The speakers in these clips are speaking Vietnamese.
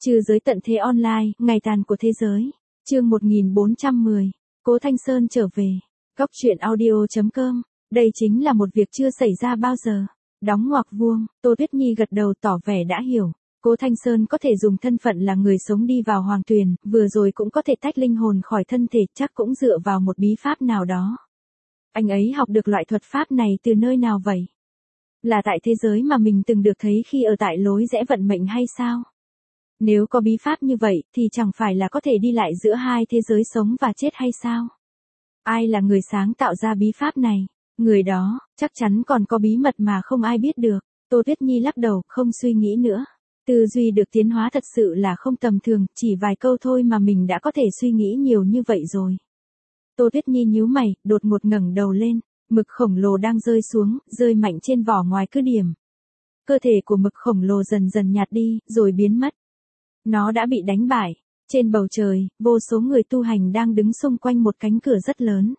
Trừ giới tận thế online, ngày tàn của thế giới. Chương 1410. Cố Thanh Sơn trở về. Góc truyện audio.com. Đây chính là một việc chưa xảy ra bao giờ. Đóng ngoặc vuông, Tô Tuyết Nhi gật đầu tỏ vẻ đã hiểu. Cố Thanh Sơn có thể dùng thân phận là người sống đi vào hoàng tuyền, vừa rồi cũng có thể tách linh hồn khỏi thân thể, chắc cũng dựa vào một bí pháp nào đó. Anh ấy học được loại thuật pháp này từ nơi nào vậy? Là tại thế giới mà mình từng được thấy khi ở tại lối rẽ vận mệnh hay sao? Nếu có bí pháp như vậy thì chẳng phải là có thể đi lại giữa hai thế giới sống và chết hay sao? Ai là người sáng tạo ra bí pháp này? Người đó, chắc chắn còn có bí mật mà không ai biết được. Tô Tuyết Nhi lắc đầu, không suy nghĩ nữa. Tư duy được tiến hóa thật sự là không tầm thường, chỉ vài câu thôi mà mình đã có thể suy nghĩ nhiều như vậy rồi. Tô Tuyết Nhi nhíu mày, đột ngột ngẩng đầu lên, mực khổng lồ đang rơi xuống, rơi mạnh trên vỏ ngoài cứ điểm. Cơ thể của mực khổng lồ dần dần nhạt đi, rồi biến mất. Nó đã bị đánh bại. Trên bầu trời, vô số người tu hành đang đứng xung quanh một cánh cửa rất lớn.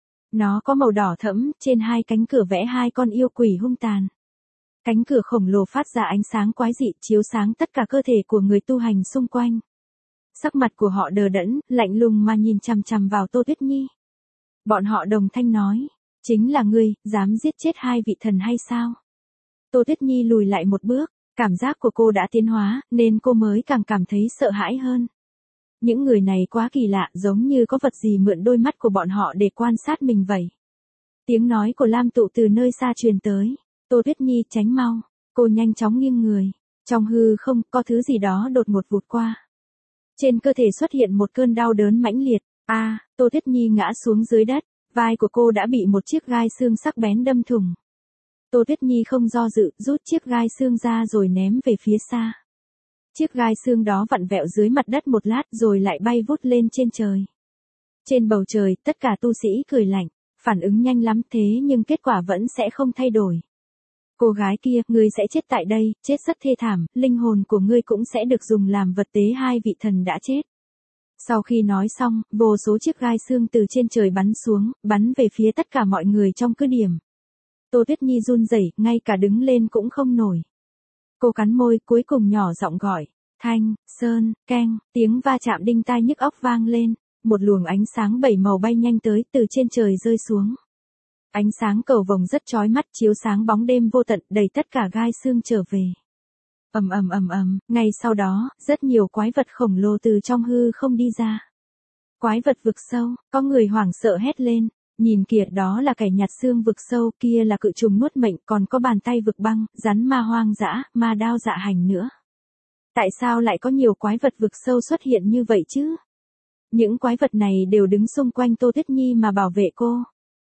Nó có màu đỏ thẫm, trên hai cánh cửa vẽ hai con yêu quỷ hung tàn. Cánh cửa khổng lồ phát ra ánh sáng quái dị, chiếu sáng tất cả cơ thể của người tu hành xung quanh. Sắc mặt của họ đờ đẫn, lạnh lùng mà nhìn chằm chằm vào Tô Tuyết Nhi. Bọn họ đồng thanh nói, chính là ngươi, dám giết chết hai vị thần hay sao? Tô Tuyết Nhi lùi lại một bước, cảm giác của cô đã tiến hóa, nên cô mới càng cảm thấy sợ hãi hơn. Những người này quá kỳ lạ, giống như có vật gì mượn đôi mắt của bọn họ để quan sát mình vậy. Tiếng nói của Lam Tụ từ nơi xa truyền tới. Tô Tuyết Nhi tránh mau, cô nhanh chóng nghiêng người. Trong hư không, có thứ gì đó đột ngột vụt qua. Trên cơ thể xuất hiện một cơn đau đớn mãnh liệt. Tô Tuyết Nhi ngã xuống dưới đất, vai của cô đã bị một chiếc gai xương sắc bén đâm thủng. Tô Tuyết Nhi không do dự, rút chiếc gai xương ra rồi ném về phía xa. Chiếc gai xương đó vặn vẹo dưới mặt đất một lát rồi lại bay vút lên trên trời. Trên bầu trời, tất cả tu sĩ cười lạnh, phản ứng nhanh lắm thế nhưng kết quả vẫn sẽ không thay đổi. Cô gái kia, ngươi sẽ chết tại đây, chết rất thê thảm, linh hồn của ngươi cũng sẽ được dùng làm vật tế hai vị thần đã chết. Sau khi nói xong, vô số chiếc gai xương từ trên trời bắn xuống, bắn về phía tất cả mọi người trong cứ điểm. Tô Tuyết Nhi run rẩy, ngay cả đứng lên cũng không nổi. Cô cắn môi, cuối cùng nhỏ giọng gọi, Thanh, Sơn, keng, tiếng va chạm đinh tai nhức óc vang lên, một luồng ánh sáng bảy màu bay nhanh tới từ trên trời rơi xuống. Ánh sáng cầu vồng rất chói mắt chiếu sáng bóng đêm vô tận đầy tất cả gai xương trở về. Ầm, ngay sau đó, rất nhiều quái vật khổng lồ từ trong hư không đi ra. Quái vật vực sâu, có người hoảng sợ hét lên, nhìn kìa đó là kẻ nhặt xương vực sâu, kia là cự trùng nuốt mệnh, còn có bàn tay vực băng, rắn ma hoang dã, ma đao dạ hành nữa. Tại sao lại có nhiều quái vật vực sâu xuất hiện như vậy chứ? Những quái vật này đều đứng xung quanh Tô Tuyết Nhi mà bảo vệ cô.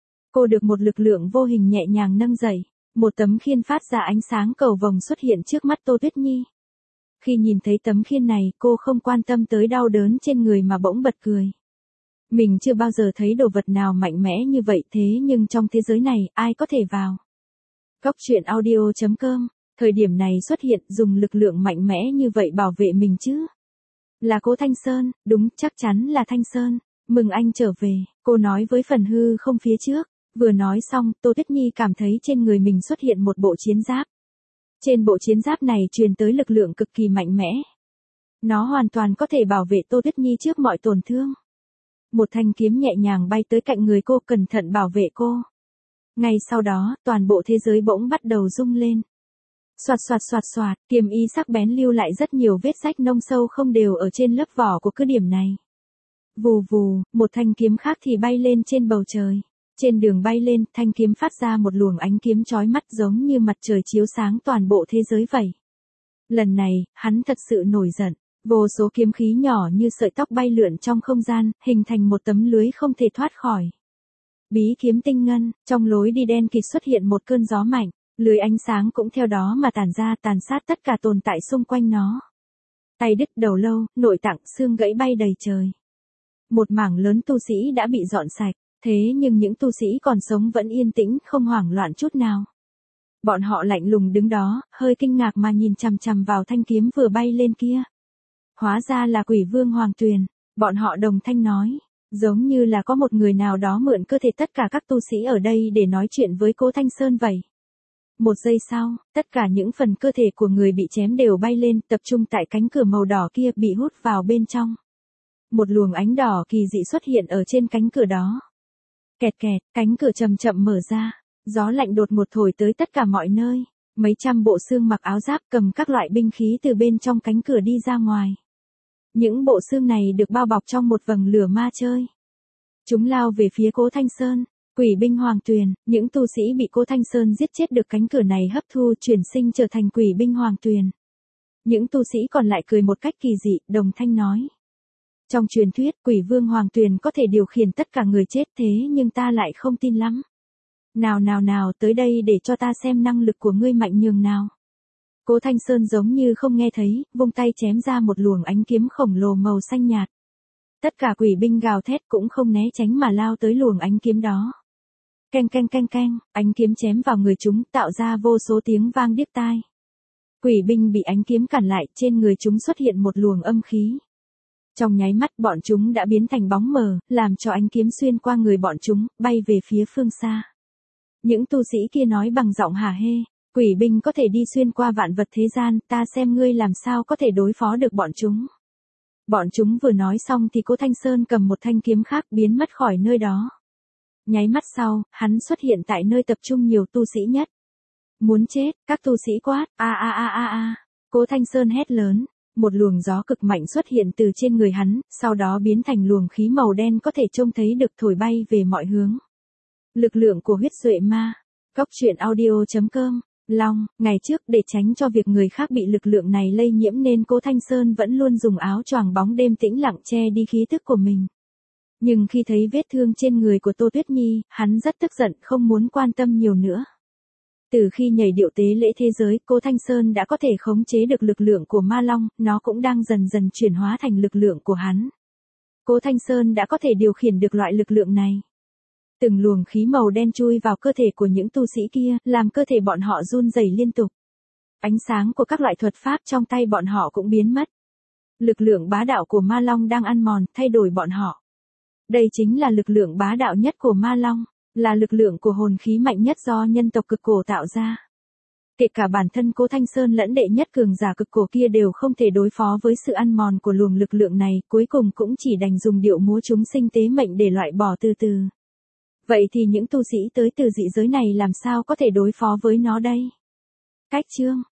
Cô được một lực lượng vô hình nhẹ nhàng nâng dậy, một tấm khiên phát ra ánh sáng cầu vồng xuất hiện trước mắt Tô Tuyết Nhi. Khi nhìn thấy tấm khiên này, cô không quan tâm tới đau đớn trên người mà bỗng bật cười. Mình chưa bao giờ thấy đồ vật nào mạnh mẽ như vậy thế nhưng trong thế giới này, ai có thể vào? Góc truyện audio.com, thời điểm này xuất hiện dùng lực lượng mạnh mẽ như vậy bảo vệ mình chứ? Là Cố Thanh Sơn, đúng, chắc chắn là Thanh Sơn. Mừng anh trở về, cô nói với phần hư không phía trước. Vừa nói xong, Tô Tuyết Nhi cảm thấy trên người mình xuất hiện một bộ chiến giáp. Trên bộ chiến giáp này truyền tới lực lượng cực kỳ mạnh mẽ. Nó hoàn toàn có thể bảo vệ Tô Tuyết Nhi trước mọi tổn thương. Một thanh kiếm nhẹ nhàng bay tới cạnh người cô, cẩn thận bảo vệ cô. Ngay sau đó, toàn bộ thế giới bỗng bắt đầu rung lên. Xoạt, kiếm ý sắc bén lưu lại rất nhiều vết rách nông sâu không đều ở trên lớp vỏ của cứ điểm này. Vù vù, một thanh kiếm khác thì bay lên trên bầu trời. Trên đường bay lên, thanh kiếm phát ra một luồng ánh kiếm chói mắt giống như mặt trời chiếu sáng toàn bộ thế giới vậy. Lần này, hắn thật sự nổi giận. Vô số kiếm khí nhỏ như sợi tóc bay lượn trong không gian, hình thành một tấm lưới không thể thoát khỏi. Bí kiếm tinh ngân, trong lối đi đen kịt xuất hiện một cơn gió mạnh, lưới ánh sáng cũng theo đó mà tản ra, tàn sát tất cả tồn tại xung quanh nó. Tay đứt, đầu lâu, nội tạng, xương gãy bay đầy trời. Một mảng lớn tu sĩ đã bị dọn sạch, thế nhưng những tu sĩ còn sống vẫn yên tĩnh, không hoảng loạn chút nào. Bọn họ lạnh lùng đứng đó, hơi kinh ngạc mà nhìn chằm chằm vào thanh kiếm vừa bay lên kia. Hóa ra là Quỷ Vương Hoàng Tuyền, bọn họ đồng thanh nói, giống như là có một người nào đó mượn cơ thể tất cả các tu sĩ ở đây để nói chuyện với Cố Thanh Sơn vậy. Một giây sau, tất cả những phần cơ thể của người bị chém đều bay lên, tập trung tại cánh cửa màu đỏ kia bị hút vào bên trong. Một luồng ánh đỏ kỳ dị xuất hiện ở trên cánh cửa đó. Kẹt kẹt, cánh cửa chậm chậm mở ra. Gió lạnh đột ngột thổi tới tất cả mọi nơi. Mấy trăm bộ xương mặc áo giáp cầm các loại binh khí từ bên trong cánh cửa đi ra ngoài. Những bộ xương này được bao bọc trong một vầng lửa ma chơi. Chúng lao về phía Cố Thanh Sơn. Quỷ binh Hoàng Tuyền, những tu sĩ bị Cố Thanh Sơn giết chết được cánh cửa này hấp thu chuyển sinh trở thành quỷ binh Hoàng Tuyền. Những tu sĩ còn lại cười một cách kỳ dị, đồng thanh nói. Trong truyền thuyết, quỷ vương Hoàng Tuyền có thể điều khiển tất cả người chết thế nhưng ta lại không tin lắm. Nào, tới đây để cho ta xem năng lực của ngươi mạnh nhường nào. Cố Thanh Sơn giống như không nghe thấy, vung tay chém ra một luồng ánh kiếm khổng lồ màu xanh nhạt. Tất cả quỷ binh gào thét cũng không né tránh mà lao tới luồng ánh kiếm đó. Keng, ánh kiếm chém vào người chúng tạo ra vô số tiếng vang điếc tai. Quỷ binh bị ánh kiếm cản lại, trên người chúng xuất hiện một luồng âm khí. Trong nháy mắt bọn chúng đã biến thành bóng mờ, làm cho ánh kiếm xuyên qua người bọn chúng, bay về phía phương xa. Những tu sĩ kia nói bằng giọng hả hê, quỷ binh có thể đi xuyên qua vạn vật thế gian, ta xem ngươi làm sao có thể đối phó được bọn chúng. Bọn chúng vừa nói xong thì Cố Thanh Sơn cầm một thanh kiếm khác biến mất khỏi nơi đó. Nháy mắt sau, hắn xuất hiện tại nơi tập trung nhiều tu sĩ nhất. Muốn chết, các tu sĩ quát, a. Cố Thanh Sơn hét lớn, một luồng gió cực mạnh xuất hiện từ trên người hắn, sau đó biến thành luồng khí màu đen có thể trông thấy được thổi bay về mọi hướng. Lực lượng của huyết duệ ma. Góc truyện audio.com. Long, ngày trước để tránh cho việc người khác bị lực lượng này lây nhiễm nên Cố Thanh Sơn vẫn luôn dùng áo choàng bóng đêm tĩnh lặng che đi khí tức của mình. Nhưng khi thấy vết thương trên người của Tô Tuyết Nhi, hắn rất tức giận không muốn quan tâm nhiều nữa. Từ khi nhảy điệu tế lễ thế giới, Cố Thanh Sơn đã có thể khống chế được lực lượng của Ma Long, nó cũng đang dần dần chuyển hóa thành lực lượng của hắn. Cố Thanh Sơn đã có thể điều khiển được loại lực lượng này. Từng luồng khí màu đen chui vào cơ thể của những tu sĩ kia, làm cơ thể bọn họ run rẩy liên tục. Ánh sáng của các loại thuật pháp trong tay bọn họ cũng biến mất. Lực lượng bá đạo của Ma Long đang ăn mòn, thay đổi bọn họ. Đây chính là lực lượng bá đạo nhất của Ma Long, là lực lượng của hồn khí mạnh nhất do nhân tộc cực cổ tạo ra. Kể cả bản thân Cố Thanh Sơn lẫn đệ nhất cường giả cực cổ kia đều không thể đối phó với sự ăn mòn của luồng lực lượng này, cuối cùng cũng chỉ đành dùng điệu múa chúng sinh tế mệnh để loại bỏ từ từ. Vậy thì những tu sĩ tới từ dị giới này làm sao có thể đối phó với nó đây? Cách chương